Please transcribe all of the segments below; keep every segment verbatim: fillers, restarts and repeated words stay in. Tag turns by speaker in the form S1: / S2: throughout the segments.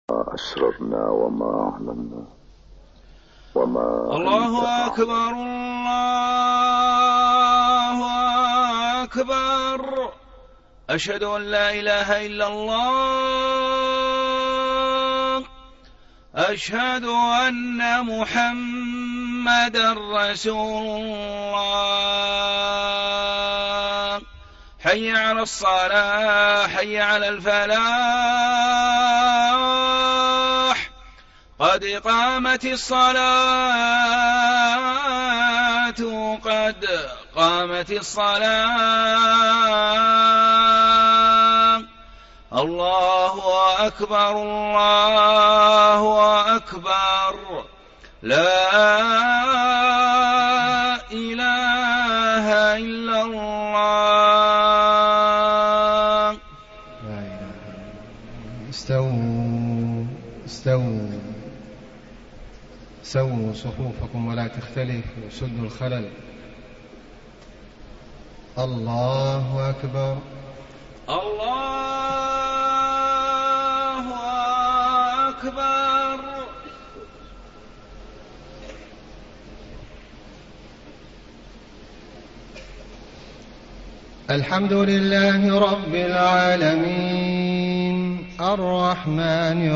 S1: أسررنا وما أعلنا وما
S2: الله أكبر الله أكبر. أشهد أن لا إله إلا الله. أشهد أن محمدا رسول الله. حي على الصلاة حي على الفلاح. قد قامت الصلاة قد قامت الصلاة. الله أكبر الله أكبر. لا إله إلا الله.
S3: لا إله إلا الله. استووا استووا سووا صفوفكم ولا تختلفوا، سدوا الخلل. الله أكبر
S2: الله أكبر.
S3: الحمد لله رب العالمين الرحمن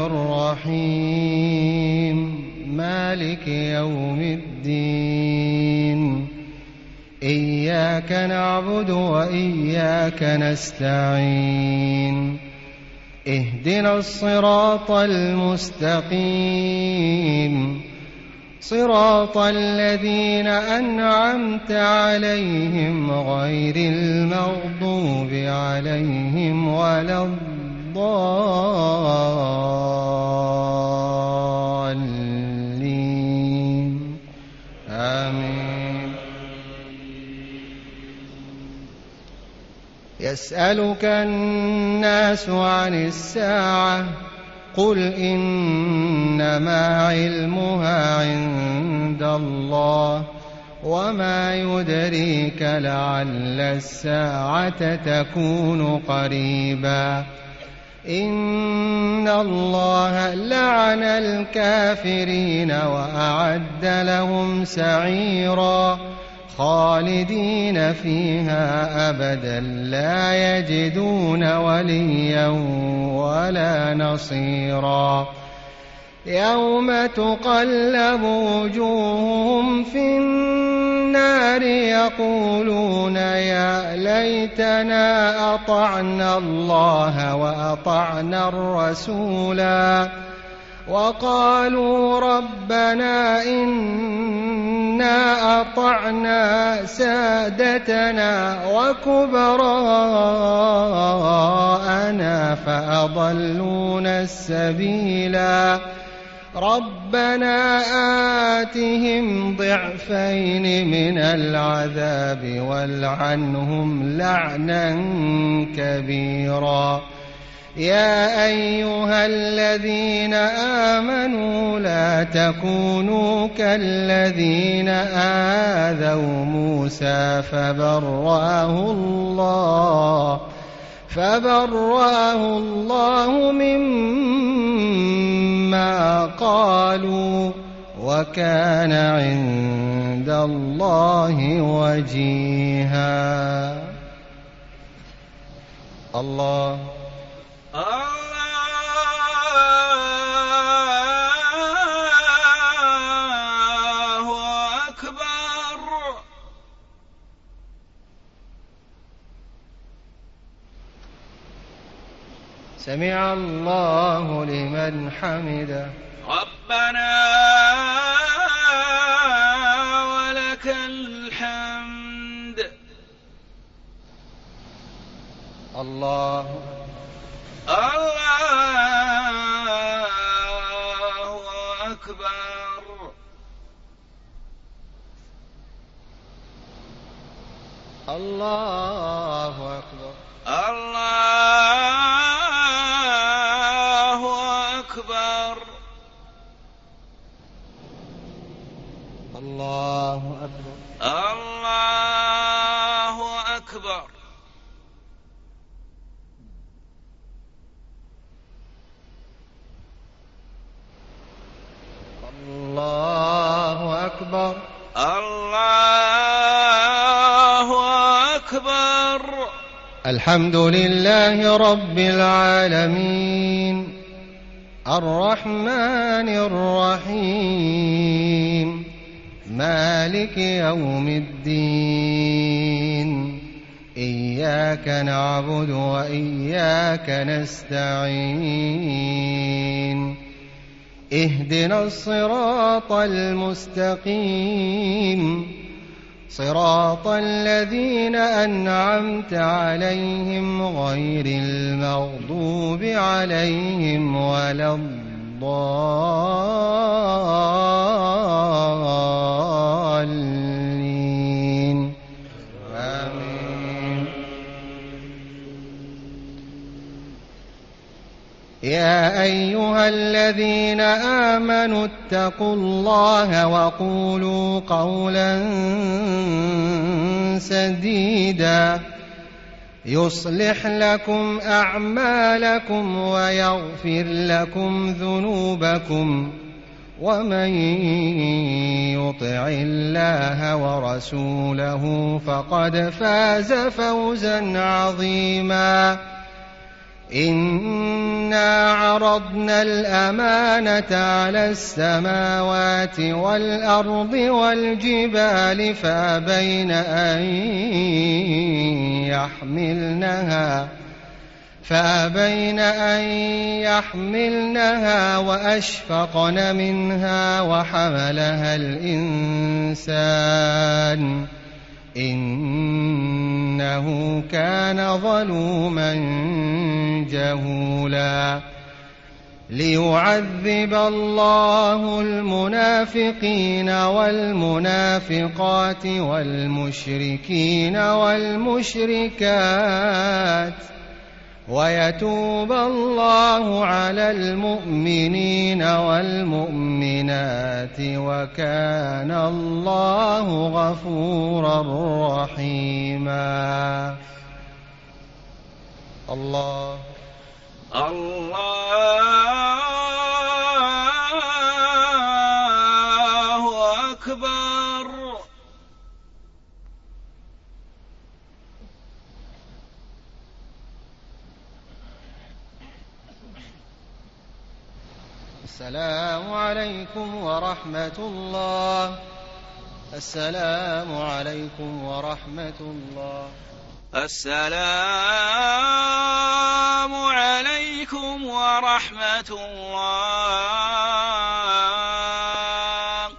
S3: الرحيم مالك يوم الدين. إياك نعبد وإياك نستعين. اهدنا الصراط المستقيم صراط الذين أنعمت عليهم غير المغضوب عليهم ولا الضالين. آمين. يسألك الناس عن الساعة قل إنما علمها عند الله وما يدريك لعل الساعة تكون قريبا. إن الله لعن الكافرين وأعد لهم سعيرا خالدين فيها أبدا لا يجدون وليا ولا نصيرا. يوم تقلب وجوههم في النار يقولون يا ليتنا أطعنا الله وأطعنا الرسولا وقالوا ربنا إنا أطعنا سادتنا وكبراءنا فأضلونا السبيلا. ربنا آتهم ضعفين من العذاب والعنهم لعنا كبيرا. يا أيها الذين آمنوا لا تكونوا كالذين آذوا موسى فبرأه الله فبرأه الله مما قالوا وكان عند الله وجيها. الله
S2: الله أكبر.
S3: سمع الله لمن حمده.
S2: ربنا ولك الحمد.
S3: الله
S2: الله أكبر.
S3: الله أكبر.
S2: الله أكبر.
S3: الله أكبر.
S2: الله أكبر.
S3: الحمد لله رب العالمين الرحمن الرحيم مالك يوم الدين إياك نعبد وإياك نستعين اهدنا الصراط المستقيم صراط الذين أنعمت عليهم غير المغضوب عليهم ولا الضالين آمين. يا أيها الذين آمنوا اتقوا الله وقولوا قولا سديدا يصلح لكم أعمالكم ويغفر لكم ذنوبكم ومن يطع الله ورسوله فقد فاز فوزا عظيما. إنا عرضنا الأمانة على السماوات والأرض والجبال فأبين أن يحملنها فأبين أن يحملنها وأشفقن منها وحملها الإنسان إنه كان ظلوما جهولا. ليعذب الله المنافقين والمنافقات والمشركين والمشركات ويتوب الله على المؤمنين والمؤمنات وكان الله غفورا رحيما. الله
S2: الله أكبر.
S3: السلام عليكم ورحمة الله. السلام عليكم ورحمة الله.
S2: السلام عليكم ورحمة الله.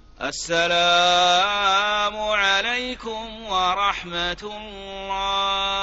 S2: السلام عليكم ورحمة الله.